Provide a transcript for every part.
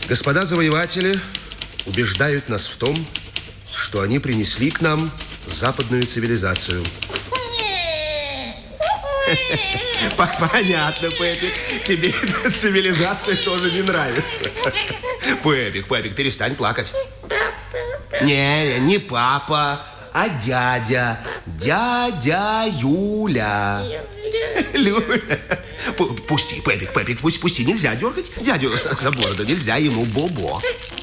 Господа завоеватели убеждают нас в том, что они принесли к нам западную цивилизацию. Понятно, Пепик. Тебе эта цивилизация тоже не нравится. Пепик, перестань плакать. Не папа, а дядя. Дядя Юля. Пусти, Пепик, пусти. Нельзя дергать дядю за бороду. Нельзя ему бобо.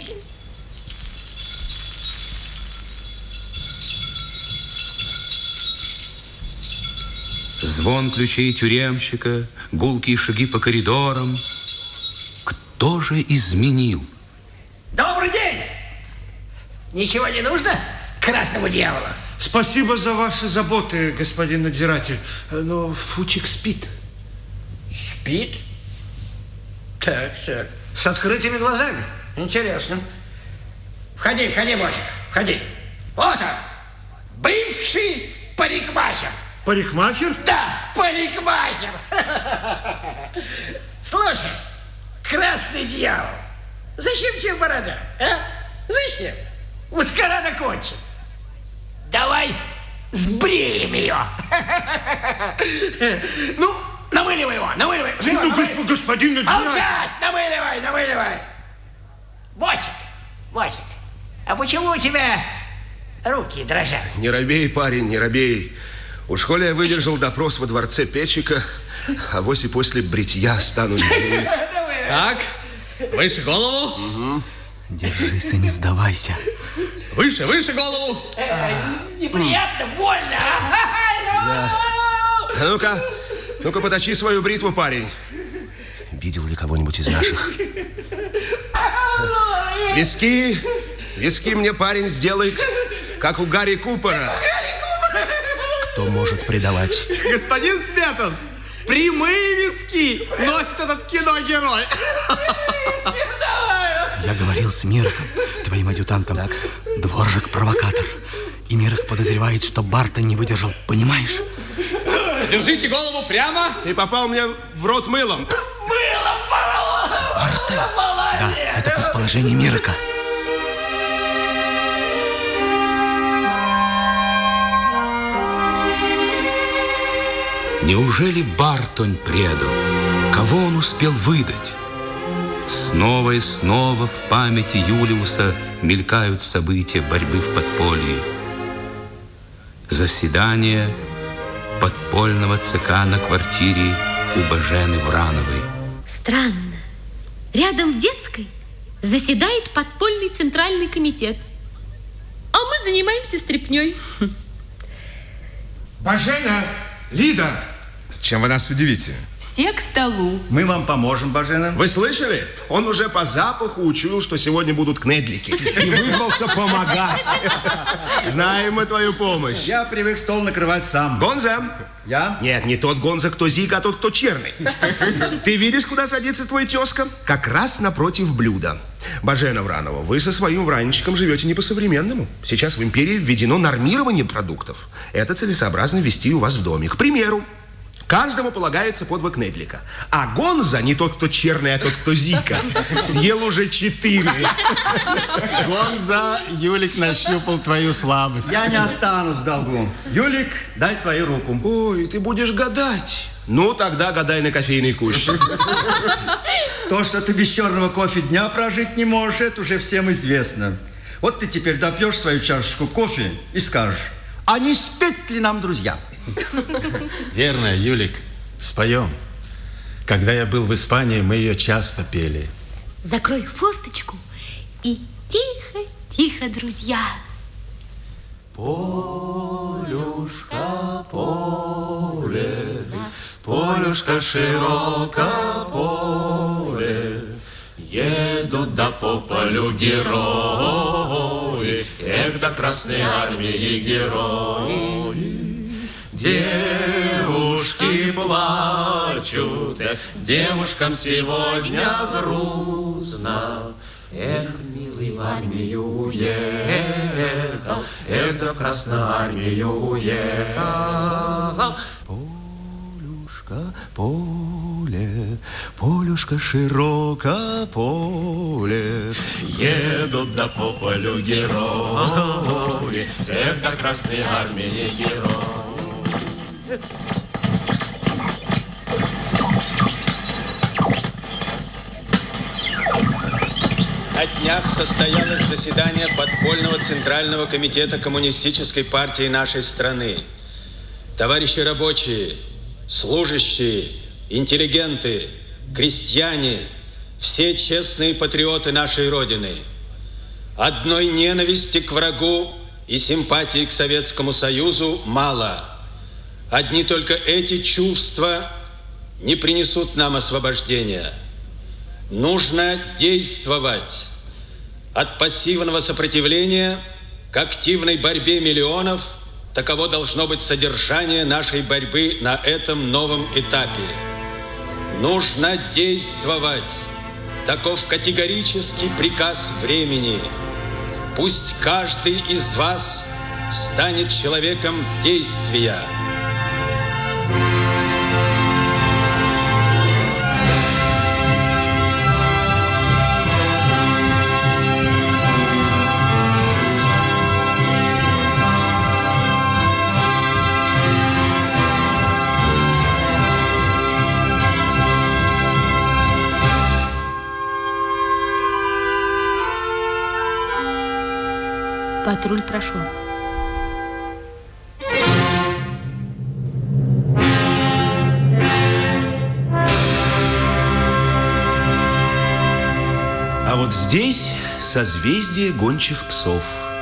Звон ключей тюремщика, гулкие шаги по коридорам. Кто же изменил? Добрый день! Ничего не нужно красному дьяволу? Спасибо за ваши заботы, господин надзиратель. Но Фучик спит. Спит? Так. С открытыми глазами. Интересно. Входи, Бочек, входи. Вот он, бывший парикмахер. Парикмахер? Да, парикмахер. Слушай, красный дьявол, зачем тебе борода, а? Зачем? Маскарад окончен. Давай сбреем ее. Ну, намыливай его. Ну, господин надзиратель. Молчать, намыливай. Бочек, а почему у тебя руки дрожат? Не робей, парень, не робей. Уж коли я выдержал допрос во дворце Печика, авось и после бритья стану не. Так, выше голову. Угу. Держись и не сдавайся. Выше голову. Неприятно, больно. Да. Ну-ка, поточи свою бритву, парень. Видел ли кого-нибудь из наших? Виски мне, парень, сделай, как у Гарри Купера. Кто может предавать? Господин Светос, прямые виски носит этот киногерой. Я говорил с Мироком, твоим адъютантом. Так. Дворжик-провокатор. И Мирок подозревает, что Бартон не выдержал. Понимаешь? Держите голову прямо. Ты попал мне в рот мылом. Мылом порвало. Бартон? Да, это предположение Мирока. Неужели Бартонь предал? Кого он успел выдать? Снова и снова в памяти Юлиуса мелькают события борьбы в подполье. Заседание подпольного ЦК на квартире у Бажены Врановой. Странно. Рядом в детской заседает подпольный центральный комитет. А мы занимаемся стряпнёй. Бажена, Лида. Чем вы нас удивите? Все к столу. Мы вам поможем, Бажена. Вы слышали? Он уже по запаху учуял, что сегодня будут кнедлики. И вызвался помогать. Знаем мы твою помощь. Я привык стол накрывать сам. Гонза? Я? Нет, не тот Гонза, кто Зик, а тот, кто черный. Ты видишь, куда садится твой тезка? Как раз напротив блюда. Бажена Вранова, вы со своим вранчиком живете не по-современному. Сейчас в империи введено нормирование продуктов. Это целесообразно ввести у вас в доме. К примеру, каждому полагается по 2 кнедлика. А Гонза, не тот, кто черный, а тот, кто Зика, съел уже 4. Гонза, Юлик нащупал твою слабость. Я не останусь в долгу. Юлик, дай твою руку. Ой, ты будешь гадать. Ну, тогда гадай на кофейный кущ. То, что ты без черного кофе дня прожить не можешь, это уже всем известно. Вот ты теперь допьешь свою чашечку кофе и скажешь, а не спеть ли нам, друзья? Верно, Юлик, споем. Когда я был в Испании, мы ее часто пели. Закрой форточку и тихо, друзья. Полюшка, поле, полюшка широко, поле, едут да по полю герои, эх, да Красной Армии герои. Девушки плачут, эх, девушкам сегодня грустно. Эх, милый, в армию уехал, эх, да в Красную Армию уехал. Полюшка, поле, полюшка широко поле. Едут да по полю герои, эх, да Красной Армии герои. На днях состоялось заседание подпольного Центрального комитета Коммунистической партии нашей страны. Товарищи рабочие, служащие, интеллигенты, крестьяне, все честные патриоты нашей Родины. Одной ненависти к врагу и симпатии к Советскому Союзу мало. Одни только эти чувства не принесут нам освобождения. Нужно действовать от пассивного сопротивления к активной борьбе миллионов. Таково должно быть содержание нашей борьбы на этом новом этапе. Нужно действовать. Таков категорический приказ времени. Пусть каждый из вас станет человеком действия. Патруль прошел. А вот здесь созвездие гончих псов.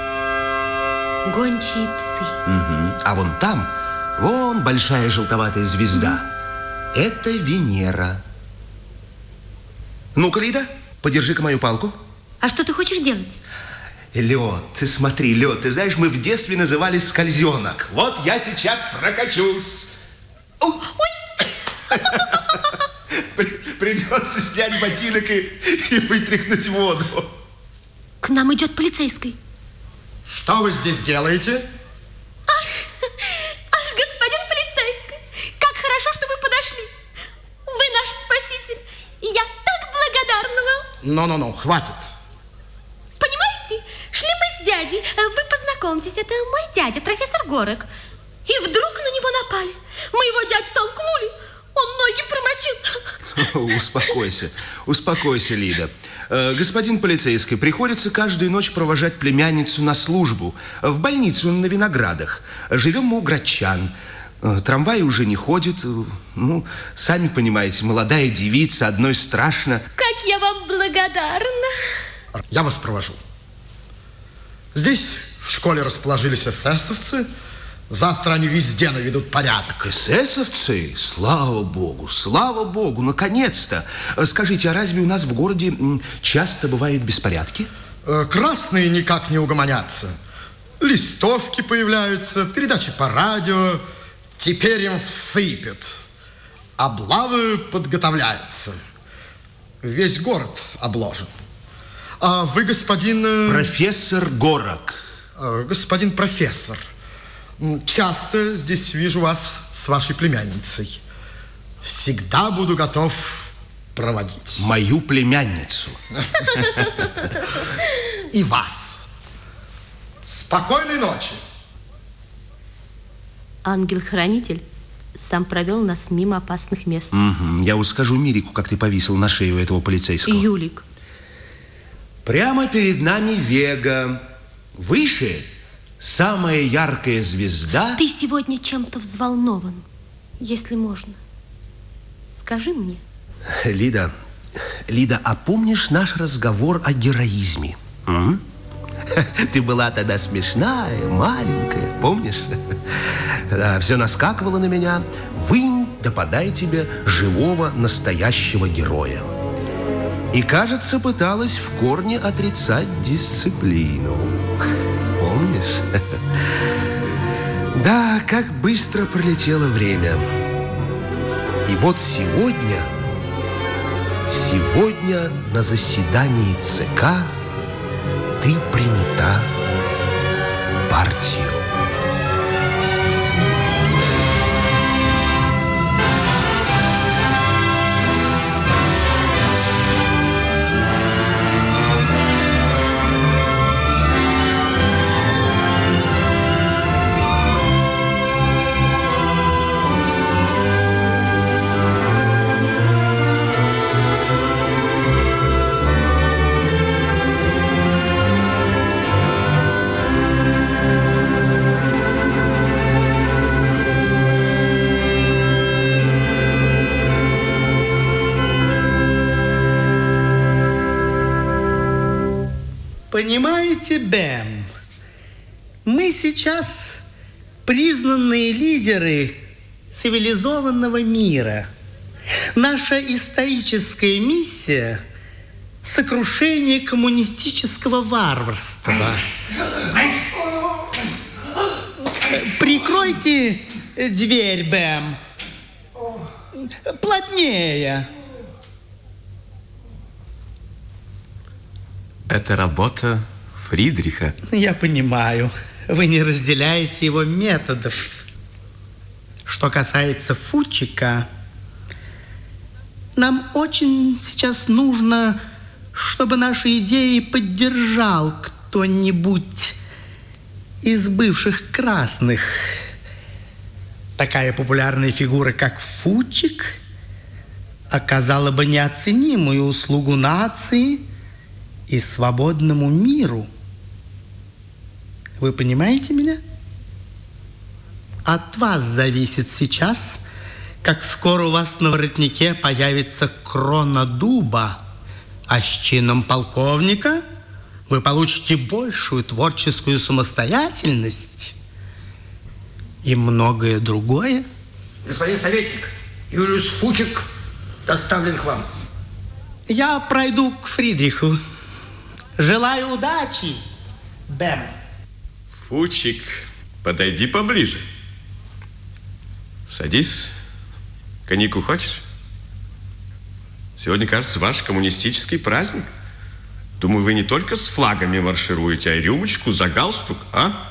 Гончие псы. Угу. А вон там, вон большая желтоватая звезда. Это Венера. Ну-ка, Лида, подержи-ка мою палку. А что ты хочешь делать? Лед, ты смотри, лед. Ты знаешь, мы в детстве называли скользенок. Вот я сейчас прокачусь. Ой! Придется снять ботинок и вытряхнуть воду. К нам идет полицейский. Что вы здесь делаете? Ах, господин полицейский, как хорошо, что вы подошли. Вы наш спаситель. Я так благодарна вам. Ну, хватит. Понимаете, шли мы с дядей. Вы познакомьтесь, это мой дядя, профессор Горок. И вдруг на него напали. Моего дядю толкнули. Он ноги промочил. Успокойся, Лида. Господин полицейский, приходится каждую ночь провожать племянницу на службу. В больницу на Виноградах. Живем мы у Градчан. Трамваи уже не ходят. Ну, сами понимаете, молодая девица, одной страшно. Как я вам благодарна. Я вас провожу. Здесь в школе расположились эсэсовцы. Завтра они везде наведут порядок. Эсэсовцы? Слава богу, наконец-то. Скажите, а разве у нас в городе часто бывают беспорядки? Красные никак не угомонятся. Листовки появляются, передачи по радио. Теперь им всыпят. Облавы подготовляются. Весь город обложен. А вы, господин... Профессор Горок. Господин профессор. Часто здесь вижу вас с вашей племянницей. Всегда буду готов проводить. Мою племянницу. И вас. Спокойной ночи. Ангел-хранитель сам провел нас мимо опасных мест. Я вот скажу Мирику, как ты повисел на шею этого полицейского. Юлик. Прямо перед нами Вега. Выше самая яркая звезда. Ты сегодня чем-то взволнован, если можно. Скажи мне. Лида, а помнишь наш разговор о героизме? Ты была тогда смешная, маленькая, помнишь? Да, все наскакивало на меня. Вынь, да подай тебе живого, настоящего героя. И, кажется, пыталась в корне отрицать дисциплину. Помнишь? Да, как быстро пролетело время. И вот сегодня на заседании ЦК ты принята в партию. Понимаете, Бэм, мы сейчас признанные лидеры цивилизованного мира. Наша историческая миссия – сокрушение коммунистического варварства. Прикройте дверь, Бэм. Плотнее. Это работа Фридриха. Я понимаю. Вы не разделяете его методов. Что касается Фучика, нам очень сейчас нужно, чтобы наши идеи поддержал кто-нибудь из бывших красных. Такая популярная фигура, как Фучик, оказала бы неоценимую услугу нации и свободному миру. Вы понимаете меня? От вас зависит сейчас, как скоро у вас на воротнике появится крона дуба, а с чином полковника вы получите большую творческую самостоятельность и многое другое. Господин советник, Юлиус Фучик доставлен к вам. Я пройду к Фридриху. Желаю удачи, Бэм. Фучик, подойди поближе. Садись. Коньяку хочешь? Сегодня, кажется, ваш коммунистический праздник. Думаю, вы не только с флагами маршируете, а и рюмочку за галстук, а?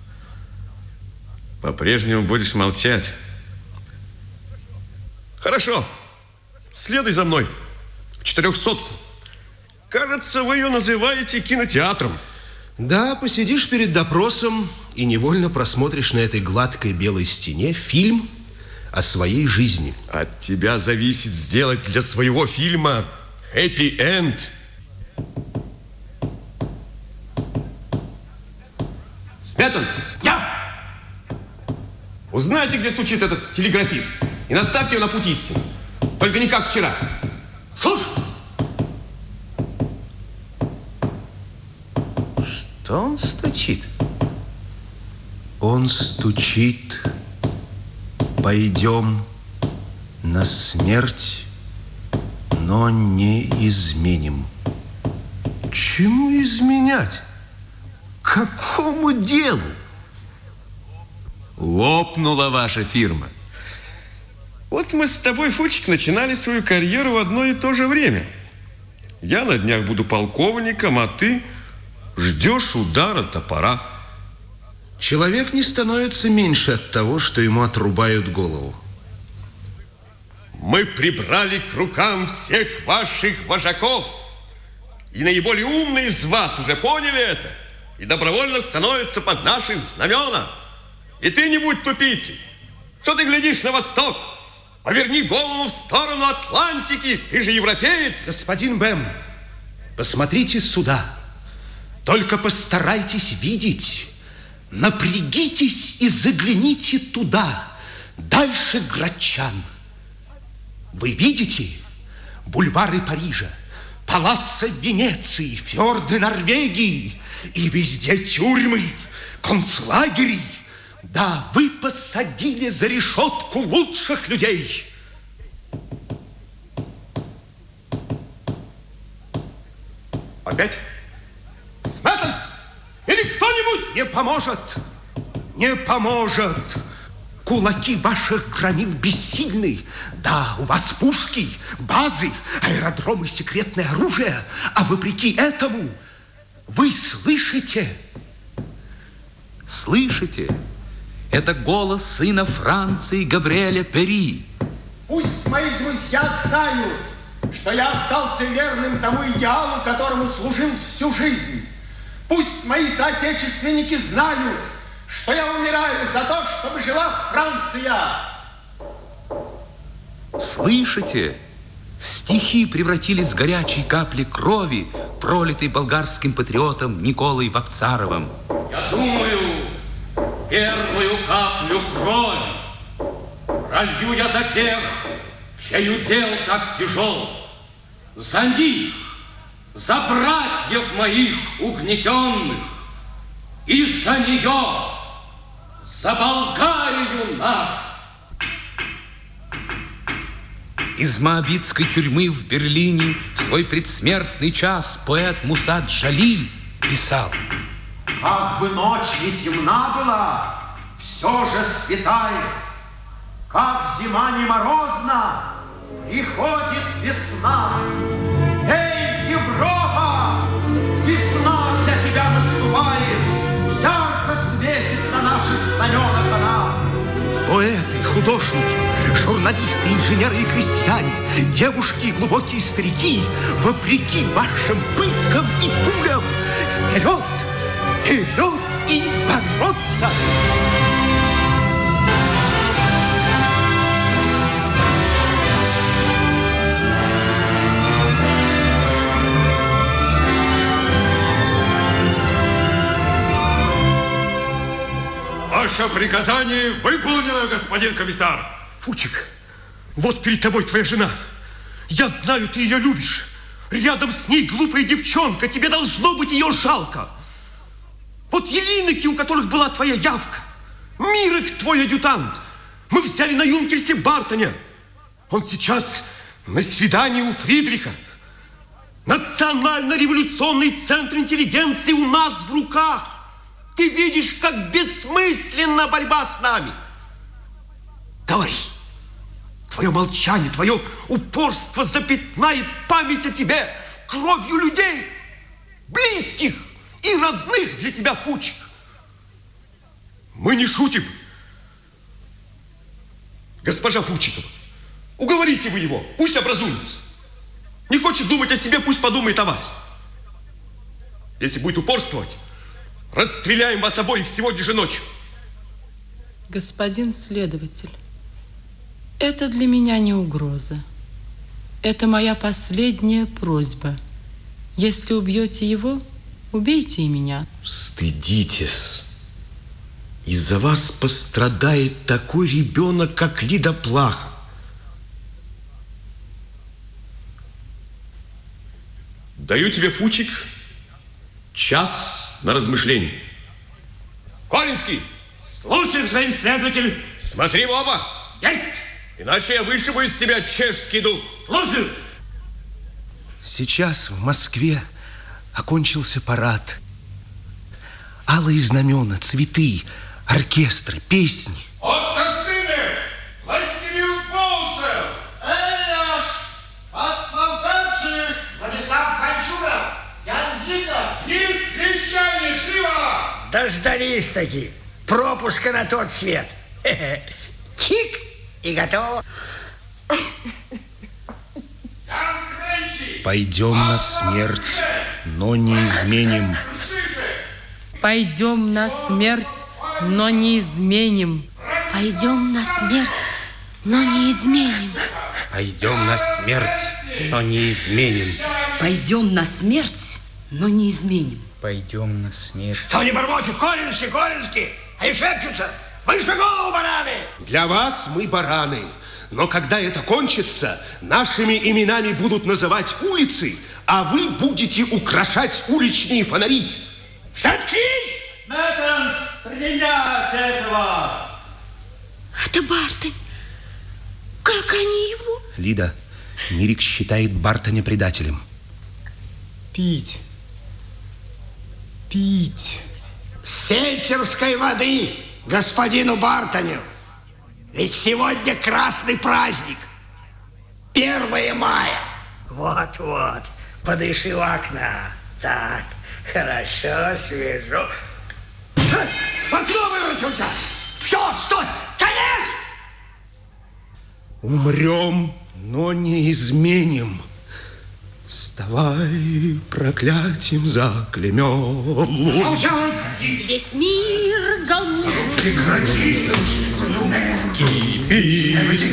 По-прежнему будешь молчать. Хорошо. Следуй за мной. В 400-ку. Кажется, вы ее называете кинотеатром. Да, посидишь перед допросом и невольно просмотришь на этой гладкой белой стене фильм о своей жизни. От тебя зависит сделать для своего фильма хэппи-энд. Сметанс! Я! Узнайте, где стучит этот телеграфист, и наставьте его на путь истины. Только не как вчера. Слушай! Что он стучит? Он стучит: пойдем на смерть, но не изменим. Чему изменять? Какому делу? Лопнула ваша фирма. Вот мы с тобой, Фучик, начинали свою карьеру в одно и то же время. Я на днях буду полковником, а ты ждешь удара топора. Человек не становится меньше от того, что ему отрубают голову. Мы прибрали к рукам всех ваших вожаков. И наиболее умные из вас уже поняли это и добровольно становятся под наши знамена. И ты не будь тупицей. Что ты глядишь на восток? Поверни голову в сторону Атлантики. Ты же европеец. Господин Бэм, посмотрите сюда. Только постарайтесь видеть. Напрягитесь и загляните туда, дальше Грачан. Вы видите бульвары Парижа, палаццо Венеции, фьорды Норвегии и везде тюрьмы, концлагерей. Да, вы посадили за решетку лучших людей. Опять? Сметанс! Или кто-нибудь? Не поможет, не поможет. Кулаки ваших громил бессильны. Да, у вас пушки, базы, аэродромы, секретное оружие. А вопреки этому вы слышите? Слышите? Это голос сына Франции Габриэля Пери. Пусть мои друзья знают, что я остался верным тому идеалу, которому служил всю жизнь. Пусть мои соотечественники знают, что я умираю за то, чтобы жила Франция. Слышите? В стихи превратились горячие капли крови, пролитой болгарским патриотом Николой Вапцаровым. Я думаю, первую каплю крови пролью я за тех, чей удел так тяжел, за них, за братьев моих угнетенных и за нее, за Болгарию нашу. Из моабитской тюрьмы в Берлине в свой предсмертный час поэт Муса Джалиль писал: как бы ночь не темна была, все же светает. Как зима не морозна, приходит весна. Эй, Европа, весна для тебя наступает, ярко светит на наших знаменах она. Поэты, художники, журналисты, инженеры и крестьяне, девушки и глубокие старики, вопреки вашим пыткам и пулям, вперед, вперед и бороться! Ваше приказание выполнено, господин комиссар. Фучик, вот перед тобой твоя жена. Я знаю, ты ее любишь. Рядом с ней глупая девчонка. Тебе должно быть ее жалко. Вот Елиноки, у которых была твоя явка. Мирок, твой адъютант. Мы взяли на юнкерсе Бартоня. Он сейчас на свидании у Фридриха. Национально-революционный центр интеллигенции у нас в руках. Ты видишь, как бессмысленна борьба с нами. Говори. Твое молчание, твое упорство запятнает память о тебе кровью людей, близких и родных для тебя, Фучик. Мы не шутим. Госпожа Фучикова, уговорите вы его, пусть образумится. Не хочет думать о себе, пусть подумает о вас. Если будет упорствовать, расстреляем вас обоих сегодня же ночью. Господин следователь, это для меня не угроза. Это моя последняя просьба. Если убьете его, убейте и меня. Стыдитесь. Из-за вас пострадает такой ребенок, как Лида Плаха. Даю тебе, Фучик, час на размышление. Колинский! Слушай, господин следователь. Смотри в оба! Есть! Иначе я вышибу из тебя чешский дух. Слушаю! Сейчас в Москве окончился парад. Алые знамена, цветы, оркестры, песни. Отто сыне, властелин Полсел, Эляш, подполковник Владислав Панчуров, Ян Зыков. Из вещания живо! Дождались таки пропуска на тот свет. Чик, и готово. Пойдем на смерть, но не изменим. Пойдем на смерть, но не изменим. Пойдем на смерть, но не изменим. Пойдем на смерть, но не изменим. Пойдем на смерть, но не изменим. Пойдем на смерть. Что не бормочут? Колинский, Колинский! Они шепчутся. Выше голову, бараны! Для вас мы бараны. Но когда это кончится, нашими именами будут называть улицы, а вы будете украшать уличные фонари. Заткнись! Мэттенс, принять этого! Это Бартонь. Как они его? Лида, Мирик считает Бартоня предателем. Пить. Пить. Сельтерской воды господину Бартоню. Ведь сегодня красный праздник. 1 мая. Вот-вот. Подыши в окна. Так, хорошо, свежо. В окно выручился. Все, стой, конец! Умрем, но не изменим. Вставай, проклятием заклеймем. Молчать! Весь мир голубой. Прекрати! Кипи!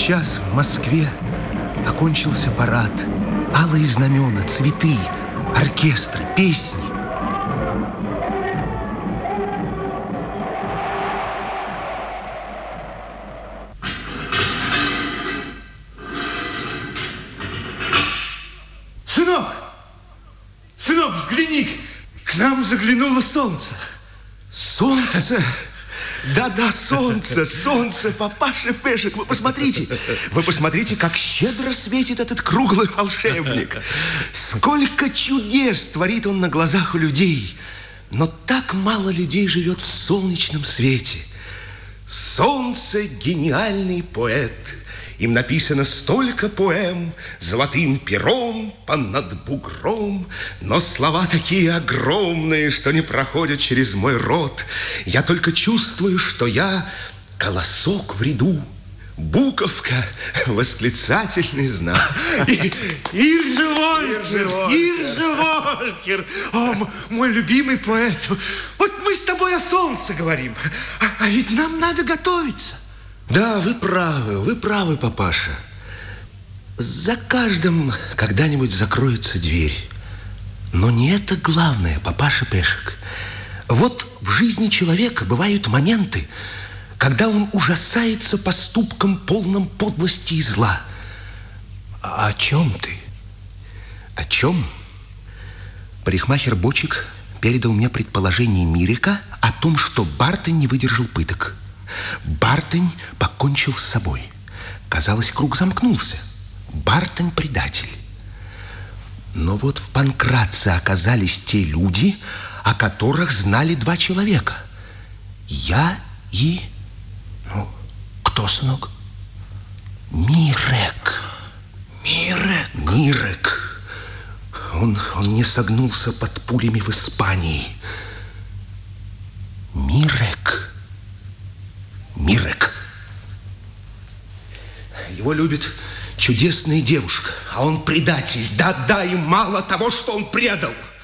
сейчас в Москве окончился парад. Алые знамена, цветы, оркестры, песни. Сынок! Сынок, взгляни! К нам заглянуло солнце. Солнце? Да-да, солнце, солнце, папаша Пешек, вы посмотрите, как щедро светит этот круглый волшебник. Сколько чудес творит он на глазах у людей, но так мало людей живет в солнечном свете. Солнце – гениальный поэт. Им написано столько поэм золотым пером понад бугром, но слова такие огромные, что не проходят через мой рот. Я только чувствую, что я колосок в ряду, буковка, восклицательный знак. Иржеволькер! О, мой любимый поэт. Вот мы с тобой о солнце говорим, а ведь нам надо готовиться. Да, вы правы, папаша. За каждым когда-нибудь закроется дверь. Но не это главное, папаша Пешек. Вот в жизни человека бывают моменты, когда он ужасается поступком, полным подлости и зла. А о чем ты? О чем? Парикмахер Бочек передал мне предположение Мирека о том, что Бартень не выдержал пыток. Бартень покончил с собой. Казалось, круг замкнулся. Бартень предатель. Но вот в Панкратце оказались те люди, о которых знали два человека. Я и... кто, сынок? Мирек. Мирек. Он не согнулся под пулями в Испании. Мирек. Его любит чудесная девушка, а он предатель. Да, и мало того, что он предал.